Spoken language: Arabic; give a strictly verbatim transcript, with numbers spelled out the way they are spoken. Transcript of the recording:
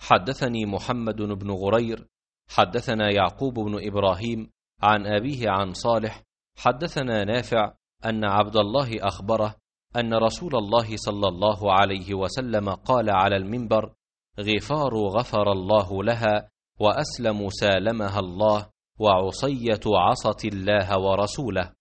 حدثني محمد بن غرير حدثنا يعقوب بن إبراهيم عن أبيه عن صالح حدثنا نافع أن عبد الله أخبره أن رسول الله صلى الله عليه وسلم قال على المنبر: غفار غفر الله لها، وأسلم سالمها الله، وعصية عصت الله ورسوله.